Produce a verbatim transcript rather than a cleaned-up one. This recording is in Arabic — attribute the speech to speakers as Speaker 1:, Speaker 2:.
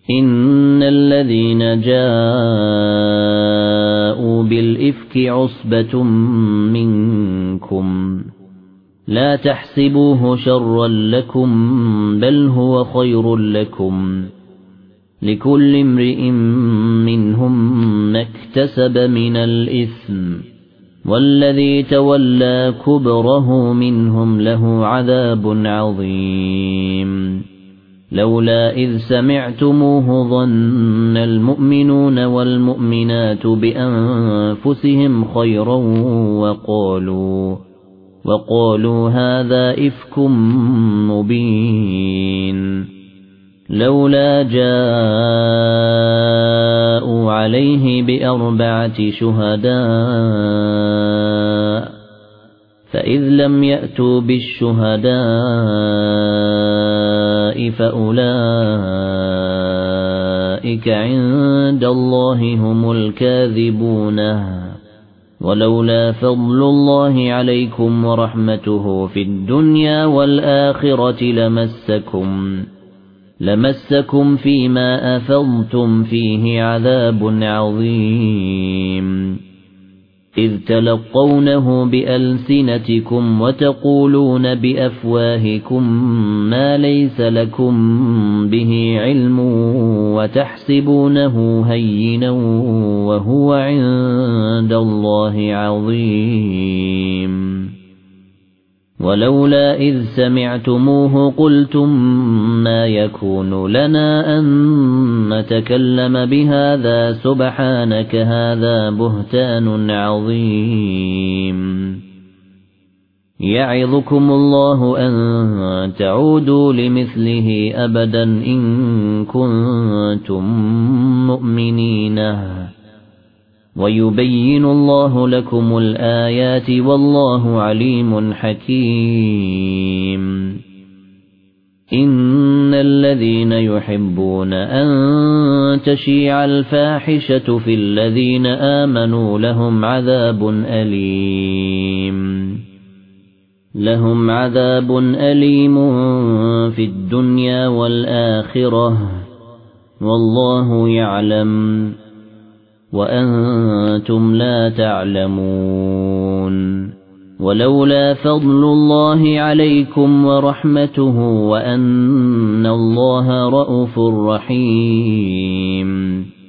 Speaker 1: إن الذين جاءوا بالإفك عصبة منكم لا تحسبوه شرا لكم بل هو خير لكم لكل امرئ منهم ما اكتسب من الإثم والذي تولى كبره منهم له عذاب عظيم لولا إذ سمعتموه ظن المؤمنون والمؤمنات بأنفسهم خيرا وقالوا وقالوا هذا إفك مبين لولا جاءوا عليه بأربعة شهداء فإذ لم يأتوا بالشهداء فأولئك عند الله هم الكاذبون ولولا فضل الله عليكم ورحمته في الدنيا والآخرة لمسكم لمسكم فيما أفضتم فيه عذاب عظيم إذ تلقونه بألسنتكم وتقولون بأفواهكم ما ليس لكم به علم وتحسبونه هينا وهو عند الله عظيم ولولا إذ سمعتموه قلتم ما يكون لنا أن نتكلم بهذا سبحانك هذا بهتان عظيم يعظكم الله أن تعودوا لمثله أبدا إن كنتم مؤمنين ويبين الله لكم الآيات والله عليم حكيم إن الذين يحبون أن تشيع الفاحشة في الذين آمنوا لهم عذاب أليم لهم عذاب أليم في الدنيا والآخرة والله يعلم وأنتم لا تعلمون ولولا فضل الله عليكم ورحمته وأن الله رءوف رحيم